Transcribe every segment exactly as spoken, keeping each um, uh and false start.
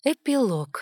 Эпилог.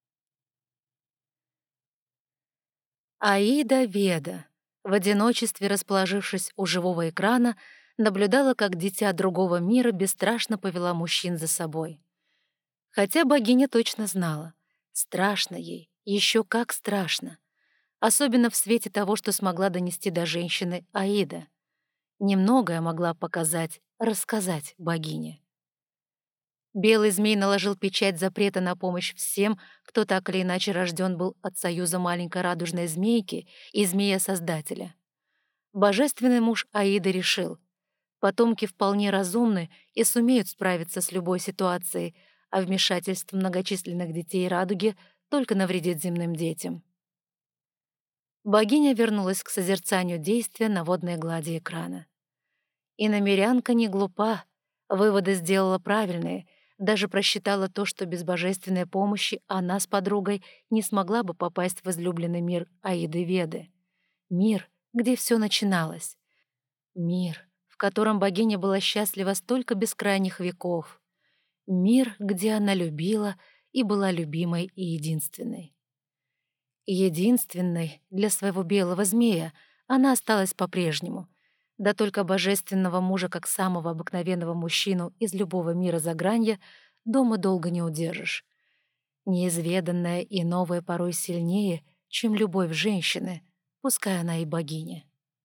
Аида Веда, в одиночестве расположившись у живого экрана, наблюдала, как дитя другого мира бесстрашно повела мужчин за собой. Хотя богиня точно знала, страшно ей, еще как страшно. Особенно в свете того, что смогла донести до женщины Аида. Немногое могла показать, рассказать богине. Белый змей наложил печать запрета на помощь всем, кто так или иначе рожден был от союза маленькой радужной змейки и змея-создателя. Божественный муж Аиды решил, потомки вполне разумны и сумеют справиться с любой ситуацией, а вмешательство многочисленных детей радуги только навредит земным детям. Богиня вернулась к созерцанию действия на водной глади экрана. Иномерянка не глупа, выводы сделала правильные — даже просчитала то, что без божественной помощи она с подругой не смогла бы попасть в излюбленный мир Аиды Веды. Мир, где все начиналось. Мир, в котором богиня была счастлива столько бескрайних веков. Мир, где она любила и была любимой и единственной. Единственной для своего белого змея она осталась по-прежнему. Да только божественного мужа, как самого обыкновенного мужчину из любого мира загранья, дома долго не удержишь. Неизведанное и новое порой сильнее, чем любовь женщины, пускай она и богиня.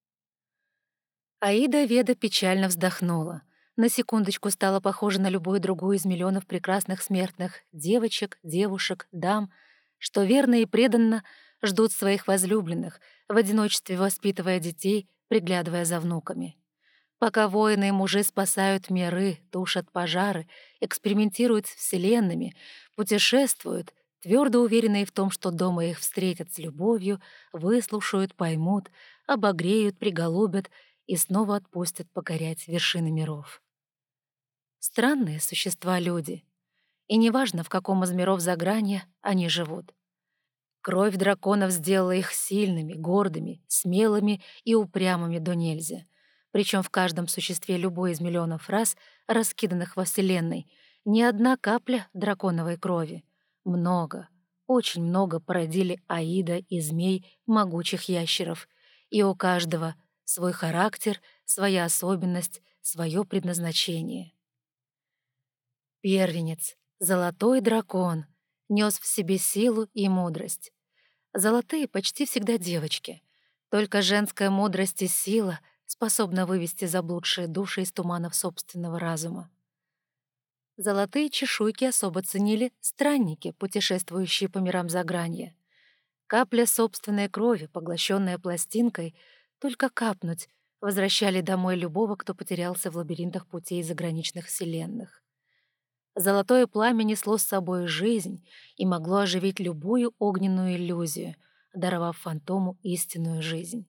Аида Веда печально вздохнула. На секундочку стала похожа на любую другую из миллионов прекрасных смертных девочек, девушек, дам, что верно и преданно ждут своих возлюбленных, в одиночестве воспитывая детей, приглядывая за внуками. Пока воины и мужи спасают миры, тушат пожары, экспериментируют с вселенными, путешествуют, твердо уверенные в том, что дома их встретят с любовью, выслушают, поймут, обогреют, приголубят и снова отпустят покорять вершины миров. Странные существа люди, и неважно, в каком из миров загранья они живут. Кровь драконов сделала их сильными, гордыми, смелыми и упрямыми до нельзя. Причем в каждом существе любой из миллионов рас, раскиданных во Вселенной, ни одна капля драконовой крови. Много, очень много породили Аида и змей могучих ящеров. И у каждого свой характер, своя особенность, свое предназначение. Первенец, золотой дракон, нес в себе силу и мудрость. Золотые почти всегда девочки. Только женская мудрость и сила способна вывести заблудшие души из туманов собственного разума. Золотые чешуйки особо ценили странники, путешествующие по мирам загранья. Капля собственной крови, поглощенная пластинкой, только капнуть, возвращали домой любого, кто потерялся в лабиринтах путей заграничных вселенных. Золотое пламя несло с собой жизнь и могло оживить любую огненную иллюзию, даровав фантому истинную жизнь.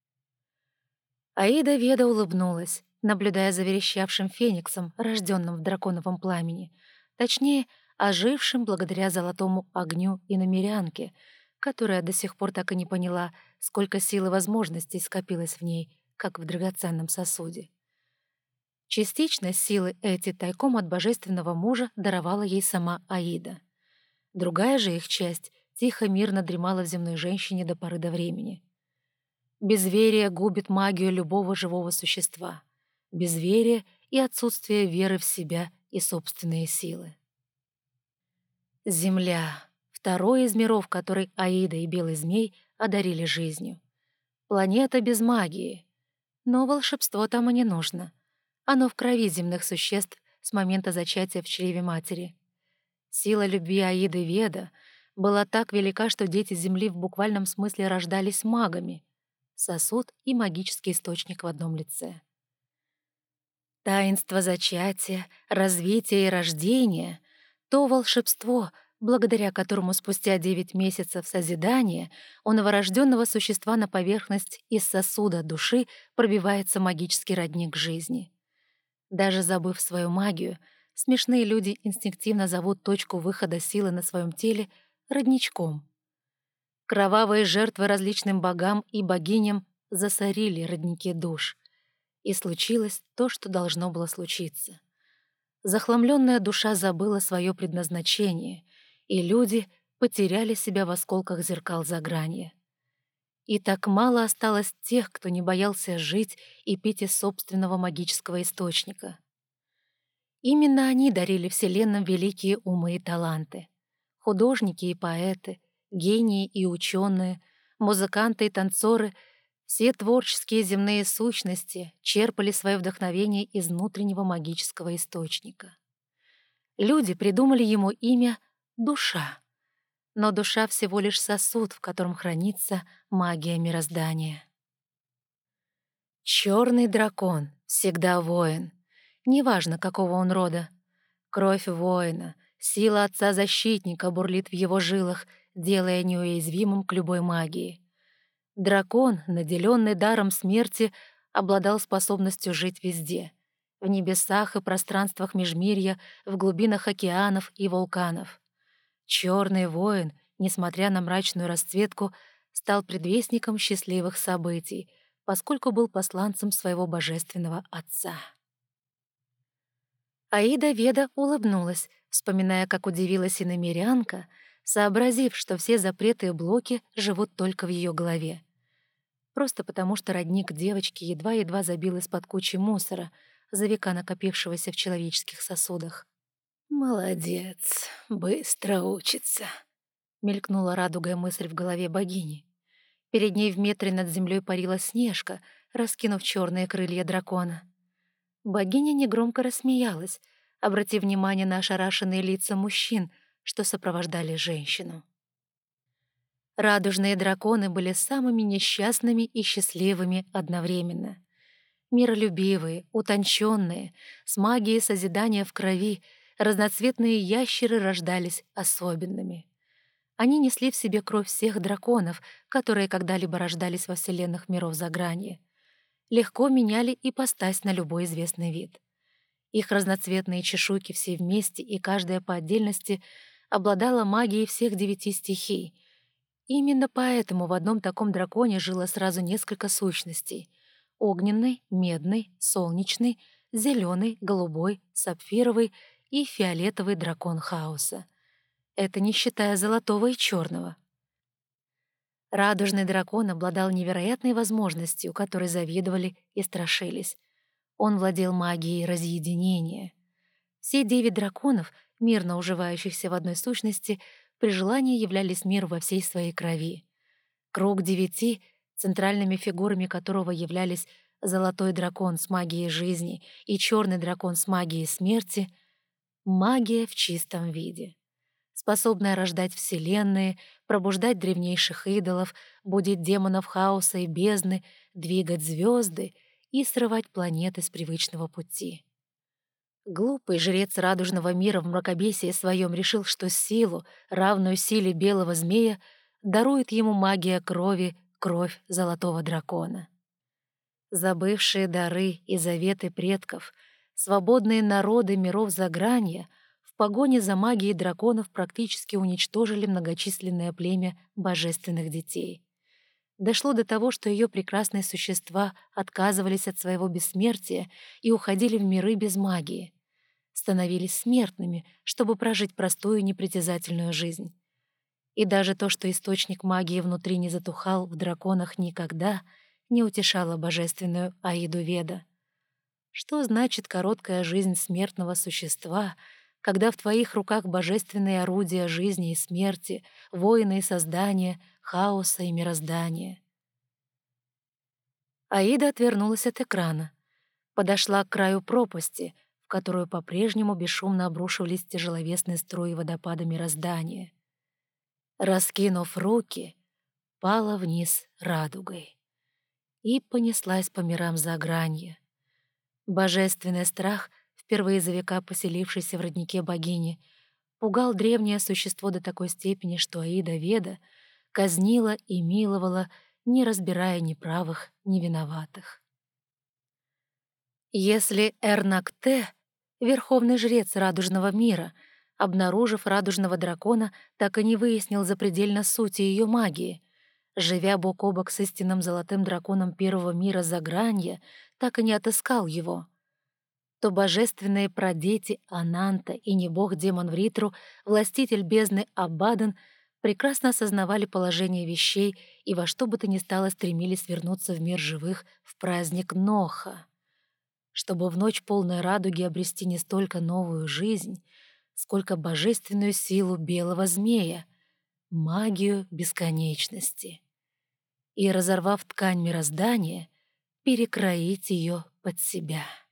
Аида Веда улыбнулась, наблюдая за верещавшим фениксом, рожденным в драконовом пламени, точнее, ожившим благодаря золотому огню иномерянки, которая до сих пор так и не поняла, сколько сил и возможностей скопилось в ней, как в драгоценном сосуде. Частично силы эти тайком от божественного мужа даровала ей сама Аида. Другая же их часть тихо-мирно дремала в земной женщине до поры до времени. Безверие губит магию любого живого существа. Безверие и отсутствие веры в себя и собственные силы. Земля — второй из миров, который Аида и Белый Змей одарили жизнью. Планета без магии. Но волшебство там и не нужно. Оно в крови земных существ с момента зачатия в чреве матери. Сила любви Аиды Веда была так велика, что дети Земли в буквальном смысле рождались магами. Сосуд и магический источник в одном лице. Таинство зачатия, развития и рождения — то волшебство, благодаря которому спустя девять месяцев созидания у новорожденного существа на поверхность из сосуда души пробивается магический родник жизни. Даже забыв свою магию, смешные люди инстинктивно зовут точку выхода силы на своем теле родничком. Кровавые жертвы различным богам и богиням засорили родники душ. И случилось то, что должно было случиться. Захламленная душа забыла свое предназначение, и люди потеряли себя в осколках зеркал Загранья. И так мало осталось тех, кто не боялся жить и пить из собственного магического источника. Именно они дарили вселенным великие умы и таланты. Художники и поэты, гении и ученые, музыканты и танцоры — все творческие земные сущности черпали свое вдохновение из внутреннего магического источника. Люди придумали ему имя «Душа». Но душа всего лишь сосуд, в котором хранится магия мироздания. Черный дракон всегда воин, неважно, какого он рода. Кровь воина, сила отца-защитника бурлит в его жилах, делая неуязвимым к любой магии. Дракон, наделенный даром смерти, обладал способностью жить везде — в небесах и пространствах межмирья, в глубинах океанов и вулканов. Черный воин, несмотря на мрачную расцветку, стал предвестником счастливых событий, поскольку был посланцем своего божественного отца. Аида Веда улыбнулась, вспоминая, как удивилась иномерянка, сообразив, что все запреты и блоки живут только в ее голове. Просто потому, что родник девочки едва-едва забил из-под кучи мусора, за века накопившегося в человеческих сосудах. «Молодец, быстро учится», — мелькнула радугая мысль в голове богини. Перед ней в метре над землей парила Снежка, раскинув черные крылья дракона. Богиня негромко рассмеялась, обратив внимание на ошарашенные лица мужчин, что сопровождали женщину. Радужные драконы были самыми несчастными и счастливыми одновременно. Миролюбивые, утонченные, с магией созидания в крови, разноцветные ящеры рождались особенными. Они несли в себе кровь всех драконов, которые когда-либо рождались во вселенных миров Загранья. Легко меняли ипостась на любой известный вид. Их разноцветные чешуйки все вместе и каждая по отдельности обладала магией всех девяти стихий. Именно поэтому в одном таком драконе жило сразу несколько сущностей — огненный, медный, солнечный, зеленый, голубой, сапфировый и фиолетовый дракон хаоса. Это не считая золотого и черного. Радужный дракон обладал невероятной возможностью, которой завидовали и страшились. Он владел магией разъединения. Все девять драконов, мирно уживающихся в одной сущности, при желании являлись миру во всей своей крови. Круг девяти, центральными фигурами которого являлись золотой дракон с магией жизни и черный дракон с магией смерти — магия в чистом виде, способная рождать вселенные, пробуждать древнейших идолов, будить демонов хаоса и бездны, двигать звезды и срывать планеты с привычного пути. Глупый жрец радужного мира в мракобесии своем решил, что силу, равную силе белого змея, дарует ему магия крови, кровь золотого дракона. Забывшие дары и заветы предков, свободные народы миров Загранья в погоне за магией драконов практически уничтожили многочисленное племя божественных детей. Дошло до того, что ее прекрасные существа отказывались от своего бессмертия и уходили в миры без магии. Становились смертными, чтобы прожить простую непритязательную жизнь. И даже то, что источник магии внутри не затухал в драконах никогда, не утешало божественную Аиду Веда. Что значит короткая жизнь смертного существа, когда в твоих руках божественные орудия жизни и смерти, воины и создания, хаоса и мироздания? Аида отвернулась от экрана, подошла к краю пропасти, в которую по-прежнему бесшумно обрушивались тяжеловесные струи водопада мироздания. Раскинув руки, пала вниз радугой и понеслась по мирам Загранья. Божественный страх, впервые за века поселившийся в роднике богини, пугал древнее существо до такой степени, что Аида Веда казнила и миловала, не разбирая ни правых, ни виноватых. Если Эрнакте, верховный жрец радужного мира, обнаружив радужного дракона, так и не выяснил запредельно сути ее магии, живя бок о бок с истинным золотым драконом первого мира Загранья, так и не отыскал его, то божественные прадети Ананта и небог-демон Вритру, властитель бездны Абаддон, прекрасно осознавали положение вещей и во что бы то ни стало стремились вернуться в мир живых в праздник Ноха, чтобы в ночь полной радуги обрести не столько новую жизнь, сколько божественную силу белого змея, магию бесконечности. И, разорвав ткань мироздания, перекроить ее под себя.